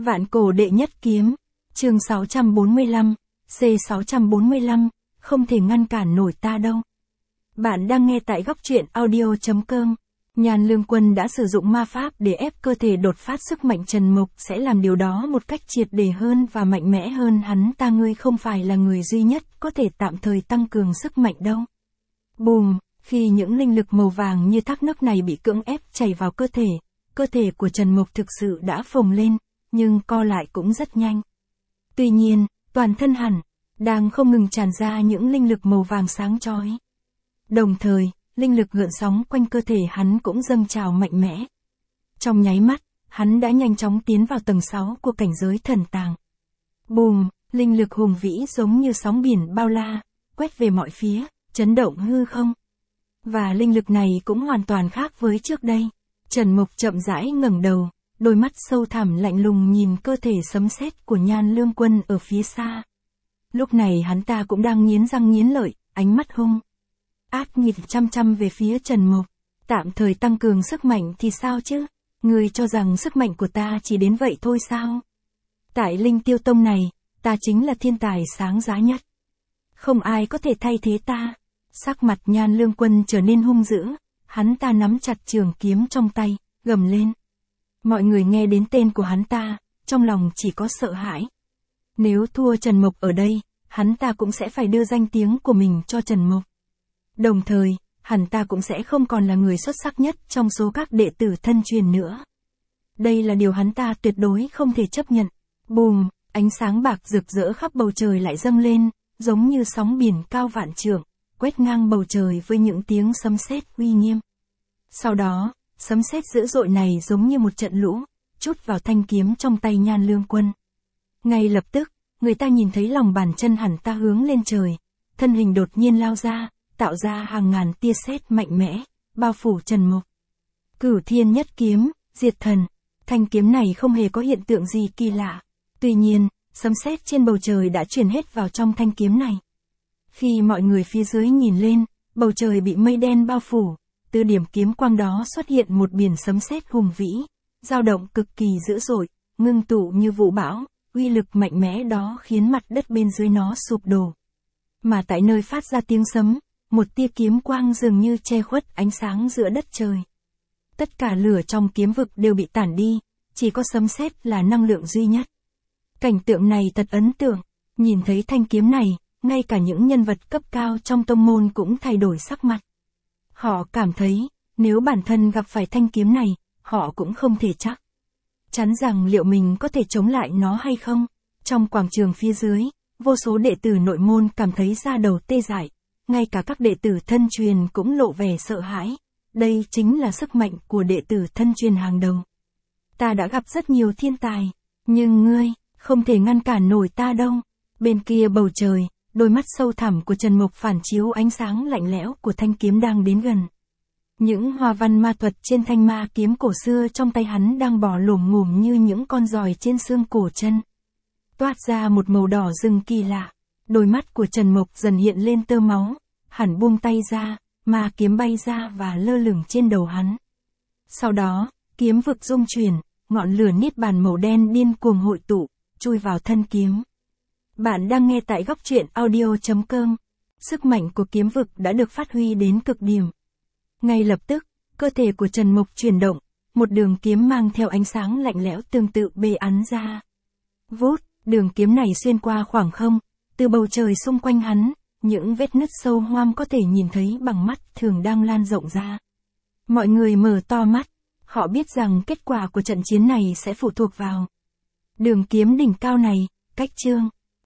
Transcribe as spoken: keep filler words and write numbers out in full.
Vạn cổ đệ nhất kiếm, chương sáu trăm bốn mươi lăm, C sáu trăm bốn mươi lăm, không thể ngăn cản nổi ta đâu. Bạn đang nghe tại góc truyện audio.com. Nhan Lương Quân đã sử dụng ma pháp để ép cơ thể đột phát sức mạnh Trần Mục sẽ làm điều đó một cách triệt để hơn và mạnh mẽ hơn hắn ta. Ngươi không phải là người duy nhất có thể tạm thời tăng cường sức mạnh đâu. Bùm, khi những linh lực màu vàng như thác nước này bị cưỡng ép chảy vào cơ thể, cơ thể của Trần Mục thực sự đã phồng lên, nhưng co lại cũng rất nhanh. Tuy nhiên, toàn thân hẳn đang không ngừng tràn ra những linh lực màu vàng sáng chói. Đồng thời, linh lực gợn sóng quanh cơ thể hắn cũng dâng trào mạnh mẽ. Trong nháy mắt, hắn đã nhanh chóng tiến vào tầng sáu của cảnh giới thần tàng. Bùm, linh lực hùng vĩ giống như sóng biển bao la, quét về mọi phía, chấn động hư không. Và linh lực này cũng hoàn toàn khác với trước đây. Trần Mục chậm rãi ngẩng đầu, đôi mắt sâu thẳm lạnh lùng nhìn cơ thể sấm sét của Nhan Lương Quân ở phía xa. Lúc này hắn ta cũng đang nghiến răng nghiến lợi, ánh mắt hung ác nhìn chăm chăm về phía Trần Mục. Tạm thời tăng cường sức mạnh thì sao chứ? Ngươi cho rằng sức mạnh của ta chỉ đến vậy thôi sao? Tại Linh Tiêu Tông này, ta chính là thiên tài sáng giá nhất. Không ai có thể thay thế ta. Sắc mặt Nhan Lương Quân trở nên hung dữ, hắn ta nắm chặt trường kiếm trong tay, gầm lên. Mọi người nghe đến tên của hắn ta, trong lòng chỉ có sợ hãi. Nếu thua Trần Mục ở đây, hắn ta cũng sẽ phải đưa danh tiếng của mình cho Trần Mục. Đồng thời, hắn ta cũng sẽ không còn là người xuất sắc nhất trong số các đệ tử thân truyền nữa. Đây là điều hắn ta tuyệt đối không thể chấp nhận. Bùm, ánh sáng bạc rực rỡ khắp bầu trời lại dâng lên, giống như sóng biển cao vạn trượng, quét ngang bầu trời với những tiếng sấm sét uy nghiêm. Sau đó, sấm sét dữ dội này giống như một trận lũ, trút vào thanh kiếm trong tay Nhan Lương Quân. Ngay lập tức, người ta nhìn thấy lòng bàn chân hắn ta hướng lên trời, thân hình đột nhiên lao ra, tạo ra hàng ngàn tia sét mạnh mẽ, bao phủ Trần Mục. Cửu Thiên Nhất Kiếm, diệt thần. Thanh kiếm này không hề có hiện tượng gì kỳ lạ. Tuy nhiên, sấm sét trên bầu trời đã truyền hết vào trong thanh kiếm này. Khi mọi người phía dưới nhìn lên, bầu trời bị mây đen bao phủ, từ điểm kiếm quang đó xuất hiện một biển sấm sét hùng vĩ, dao động cực kỳ dữ dội, ngưng tụ như vũ bão, uy lực mạnh mẽ đó khiến mặt đất bên dưới nó sụp đổ. Mà tại nơi phát ra tiếng sấm, một tia kiếm quang dường như che khuất ánh sáng giữa đất trời. Tất cả lửa trong kiếm vực đều bị tản đi, chỉ có sấm sét là năng lượng duy nhất. Cảnh tượng này thật ấn tượng, nhìn thấy thanh kiếm này, ngay cả những nhân vật cấp cao trong tông môn cũng thay đổi sắc mặt. Họ cảm thấy, nếu bản thân gặp phải thanh kiếm này, họ cũng không thể chắc chắn rằng liệu mình có thể chống lại nó hay không. Trong quảng trường phía dưới, vô số đệ tử nội môn cảm thấy da đầu tê dại, ngay cả các đệ tử thân truyền cũng lộ vẻ sợ hãi. Đây chính là sức mạnh của đệ tử thân truyền hàng đầu. Ta đã gặp rất nhiều thiên tài, nhưng ngươi, không thể ngăn cản nổi ta đâu. Bên kia bầu trời, đôi mắt sâu thẳm của Trần Mục phản chiếu ánh sáng lạnh lẽo của thanh kiếm đang đến gần. Những hoa văn ma thuật trên thanh ma kiếm cổ xưa trong tay hắn đang bò lổm ngổm như những con giòi trên xương cổ chân. Toát ra một màu đỏ rừng kỳ lạ. Đôi mắt của Trần Mục dần hiện lên tơ máu, hắn buông tay ra, ma kiếm bay ra và lơ lửng trên đầu hắn. Sau đó, kiếm vực rung chuyển, ngọn lửa niết bàn màu đen điên cuồng hội tụ, chui vào thân kiếm. Bạn đang nghe tại góc truyện audio.com. Sức mạnh của kiếm vực đã được phát huy đến cực điểm. Ngay lập tức, cơ thể của Trần Mục chuyển động, một đường kiếm mang theo ánh sáng lạnh lẽo tương tự bê ắn ra. Vút, đường kiếm này xuyên qua khoảng không, từ bầu trời xung quanh hắn, những vết nứt sâu hoăm có thể nhìn thấy bằng mắt thường đang lan rộng ra. Mọi người mở to mắt, họ biết rằng kết quả của trận chiến này sẽ phụ thuộc vào đường kiếm đỉnh cao này, cách chương.